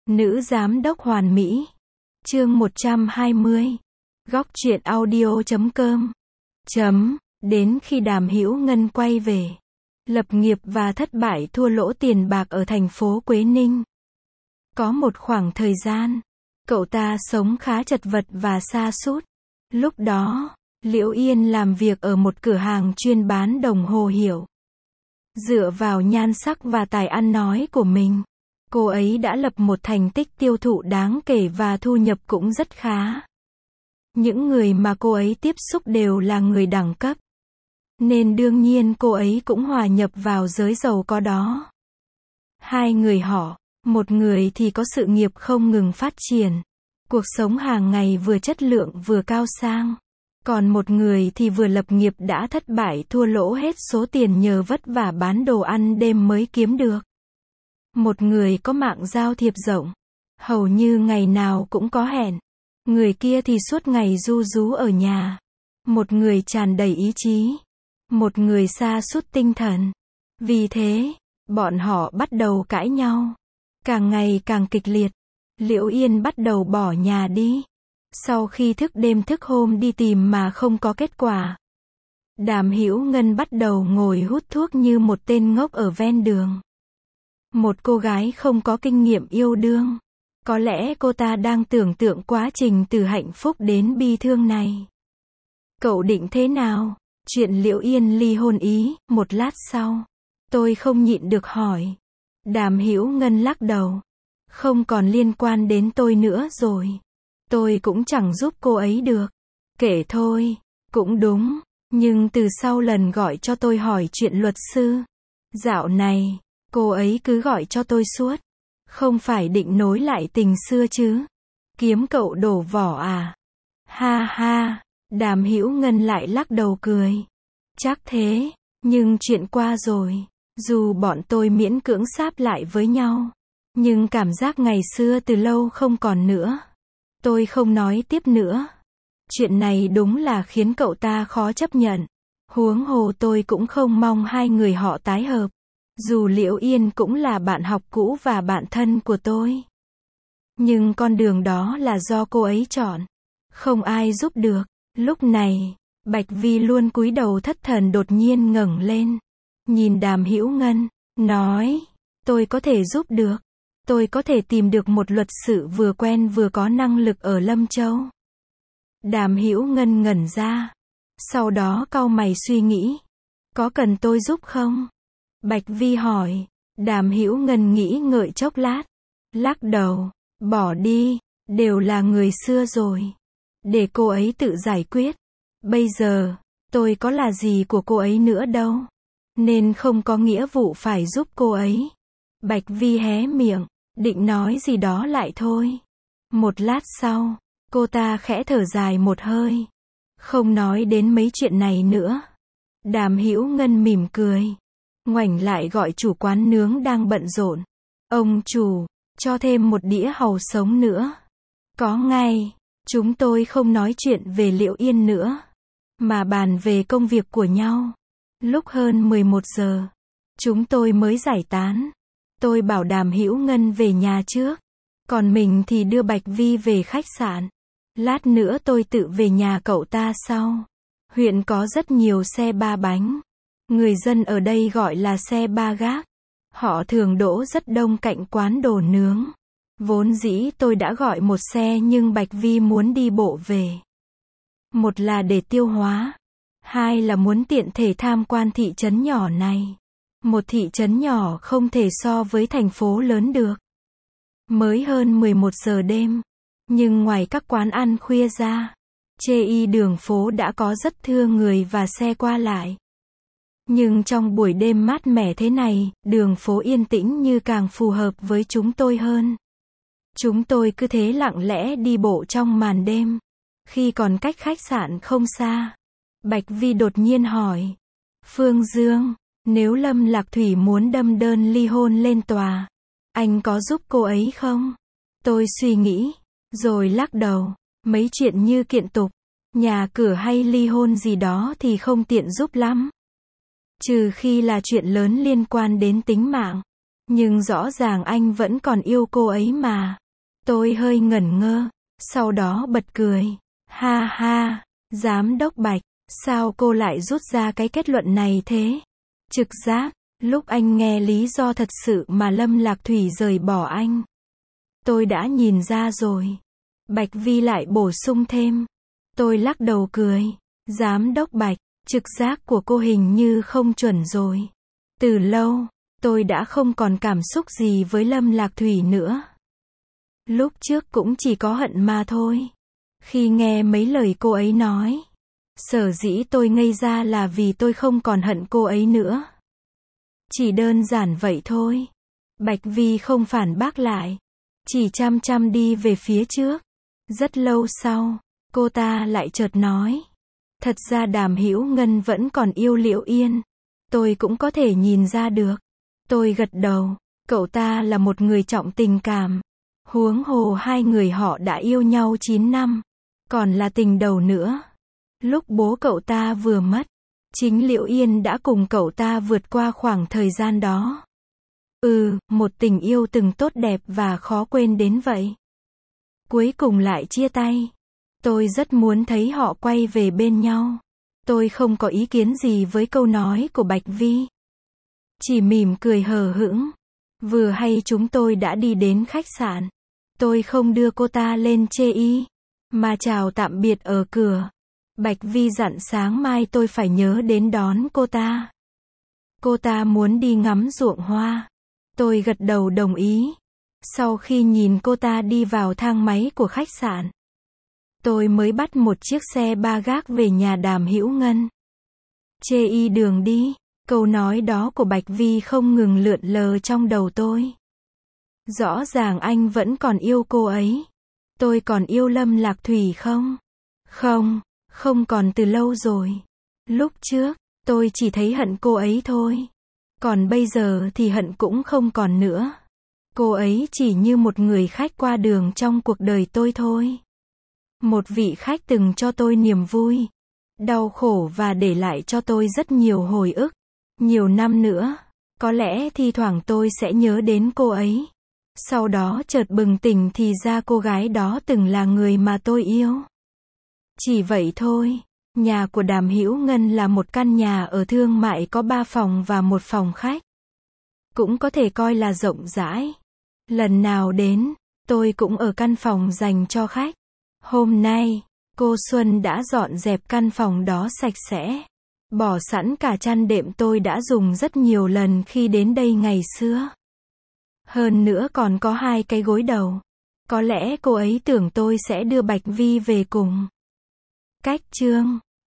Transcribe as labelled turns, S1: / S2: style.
S1: Nữ giám đốc hoàn mỹ. Chương 120. Góc truyện audio.com. Đến khi Đàm Hữu Ngân quay về, lập nghiệp và thất bại thua lỗ tiền bạc ở thành phố Quế Ninh. Có một khoảng thời gian, cậu ta sống khá chật vật và sa sút. Lúc đó, Liễu Yên làm việc ở một cửa hàng chuyên bán đồng hồ hiệu. Dựa vào nhan sắc và tài ăn nói của mình, cô ấy đã lập một thành tích tiêu thụ đáng kể và thu nhập cũng rất khá. Những người mà cô ấy tiếp xúc đều là người đẳng cấp, nên đương nhiên cô ấy cũng hòa nhập vào giới giàu có đó. Hai người họ, một người thì có sự nghiệp không ngừng phát triển, cuộc sống hàng ngày vừa chất lượng vừa cao sang. Còn một người thì vừa lập nghiệp đã thất bại thua lỗ hết số tiền nhờ vất vả bán đồ ăn đêm mới kiếm được. Một người có mạng giao thiệp rộng, hầu như ngày nào cũng có hẹn. Người kia thì suốt ngày ru rú ở nhà. Một người tràn đầy ý chí, một người sa sút tinh thần. Vì thế, bọn họ bắt đầu cãi nhau. Càng ngày càng kịch liệt. Liễu Yên bắt đầu bỏ nhà đi. Sau khi thức đêm thức hôm đi tìm mà không có kết quả, Đàm Hữu Ngân bắt đầu ngồi hút thuốc như một tên ngốc ở ven đường. Một cô gái không có kinh nghiệm yêu đương. Có lẽ cô ta đang tưởng tượng quá trình từ hạnh phúc đến bi thương này. Cậu định thế nào? Chuyện Liễu Yên ly hôn ý. Một lát sau, tôi không nhịn được hỏi. Đàm Hữu Ngân lắc đầu. Không còn liên quan đến tôi nữa rồi. Tôi cũng chẳng giúp cô ấy được. Kể thôi. Cũng đúng. Nhưng từ sau lần gọi cho tôi hỏi chuyện luật sư, dạo này, cô ấy cứ gọi cho tôi suốt. Không phải định nối lại tình xưa chứ? Kiếm cậu đổ vỏ à? Ha ha. Đàm Hữu Ngân lại lắc đầu cười. Chắc thế. Nhưng chuyện qua rồi. Dù bọn tôi miễn cưỡng sáp lại với nhau, nhưng cảm giác ngày xưa từ lâu không còn nữa. Tôi không nói tiếp nữa. Chuyện này đúng là khiến cậu ta khó chấp nhận. Huống hồ tôi cũng không mong hai người họ tái hợp. Dù Liễu Yên cũng là bạn học cũ và bạn thân của tôi, nhưng con đường đó là do cô ấy chọn. Không ai giúp được. Lúc này, Bạch Vi luôn cúi đầu thất thần đột nhiên ngẩng lên, nhìn Đàm Hữu Ngân, nói, tôi có thể giúp được. Tôi có thể tìm được một luật sư vừa quen vừa có năng lực ở Lâm Châu. Đàm Hữu Ngân ngẩn ra. Sau đó cau mày suy nghĩ. Có cần tôi giúp không? Bạch Vi hỏi. Đàm Hữu Ngân nghĩ ngợi chốc lát. Lắc đầu. Bỏ đi. Đều là người xưa rồi. Để cô ấy tự giải quyết. Bây giờ, tôi có là gì của cô ấy nữa đâu. Nên không có nghĩa vụ phải giúp cô ấy. Bạch Vi hé miệng, định nói gì đó lại thôi. Một lát sau, cô ta khẽ thở dài một hơi. Không nói đến mấy chuyện này nữa. Đàm Hữu Ngân mỉm cười, ngoảnh lại gọi chủ quán nướng đang bận rộn. Ông chủ, cho thêm một đĩa hàu sống nữa. Có ngay. Chúng tôi không nói chuyện về Liễu Yên nữa, mà bàn về công việc của nhau. Lúc hơn 11 giờ, chúng tôi mới giải tán. Tôi bảo Đàm Hữu Ngân về nhà trước, còn mình thì đưa Bạch Vi về khách sạn. Lát nữa tôi tự về nhà cậu ta sau. Huyện có rất nhiều xe ba bánh. Người dân ở đây gọi là xe ba gác. Họ thường đỗ rất đông cạnh quán đồ nướng. Vốn dĩ tôi đã gọi một xe nhưng Bạch Vi muốn đi bộ về. Một là để tiêu hóa. Hai là muốn tiện thể tham quan thị trấn nhỏ này. Một thị trấn nhỏ không thể so với thành phố lớn được. Mới hơn 11 giờ đêm. Nhưng ngoài các quán ăn khuya ra, trên đường phố đã có rất thưa người và xe qua lại. Nhưng trong buổi đêm mát mẻ thế này, đường phố yên tĩnh như càng phù hợp với chúng tôi hơn. Chúng tôi cứ thế lặng lẽ đi bộ trong màn đêm. Khi còn cách khách sạn không xa, Bạch Vi đột nhiên hỏi. Phương Dương, nếu Lâm Lạc Thủy muốn đâm đơn ly hôn lên tòa, anh có giúp cô ấy không? Tôi suy nghĩ, rồi lắc đầu. Mấy chuyện như kiện tục, nhà cửa hay ly hôn gì đó thì không tiện giúp lắm. Trừ khi là chuyện lớn liên quan đến tính mạng. Nhưng rõ ràng anh vẫn còn yêu cô ấy mà. Tôi hơi ngẩn ngơ, sau đó bật cười. Ha ha, giám đốc Bạch, sao cô lại rút ra cái kết luận này thế? Trực giác, lúc anh nghe lý do thật sự mà Lâm Lạc Thủy rời bỏ anh, tôi đã nhìn ra rồi. Bạch Vi lại bổ sung thêm. Tôi lắc đầu cười. Giám đốc Bạch, trực giác của cô hình như không chuẩn rồi. Từ lâu, tôi đã không còn cảm xúc gì với Lâm Lạc Thủy nữa. Lúc trước cũng chỉ có hận mà thôi. Khi nghe mấy lời cô ấy nói, sở dĩ tôi ngây ra là vì tôi không còn hận cô ấy nữa. Chỉ đơn giản vậy thôi. Bạch Vi không phản bác lại, chỉ chăm chăm đi về phía trước. Rất lâu sau, cô ta lại chợt nói. Thật ra Đàm Hữu Ngân vẫn còn yêu Liễu Yên. Tôi cũng có thể nhìn ra được. Tôi gật đầu, cậu ta là một người trọng tình cảm. Huống hồ hai người họ đã yêu nhau 9 năm. Còn là tình đầu nữa. Lúc bố cậu ta vừa mất, chính Liễu Yên đã cùng cậu ta vượt qua khoảng thời gian đó. Một tình yêu từng tốt đẹp và khó quên đến vậy. Cuối cùng lại chia tay. Tôi rất muốn thấy họ quay về bên nhau. Tôi không có ý kiến gì với câu nói của Bạch Vi. Chỉ mỉm cười hờ hững. Vừa hay chúng tôi đã đi đến khách sạn. Tôi không đưa cô ta lên chê y, mà chào tạm biệt ở cửa. Bạch Vi dặn sáng mai tôi phải nhớ đến đón cô ta. Cô ta muốn đi ngắm ruộng hoa. Tôi gật đầu đồng ý. Sau khi nhìn cô ta đi vào thang máy của khách sạn, tôi mới bắt một chiếc xe ba gác về nhà Đàm Hữu Ngân. Chê y đường đi, câu nói đó của Bạch Vi không ngừng lượn lờ trong đầu tôi. Rõ ràng anh vẫn còn yêu cô ấy. Tôi còn yêu Lâm Lạc Thủy không? Không còn từ lâu rồi. Lúc trước, tôi chỉ thấy hận cô ấy thôi. Còn bây giờ thì hận cũng không còn nữa. Cô ấy chỉ như một người khách qua đường trong cuộc đời tôi thôi. Một vị khách từng cho tôi niềm vui, đau khổ và để lại cho tôi rất nhiều hồi ức. Nhiều năm nữa, có lẽ thi thoảng tôi sẽ nhớ đến cô ấy. Sau đó chợt bừng tỉnh thì ra cô gái đó từng là người mà tôi yêu. Chỉ vậy thôi. Nhà của Đàm Hữu Ngân là một căn nhà ở Thương Mại có 3 phòng và 1 phòng khách. Cũng có thể coi là rộng rãi. Lần nào đến, tôi cũng ở căn phòng dành cho khách. Hôm nay, cô Xuân đã dọn dẹp căn phòng đó sạch sẽ. Bỏ sẵn cả chăn đệm tôi đã dùng rất nhiều lần khi đến đây ngày xưa. Hơn nữa còn có 2 cái gối đầu. Có lẽ cô ấy tưởng tôi sẽ đưa Bạch Vi về cùng. Cách chương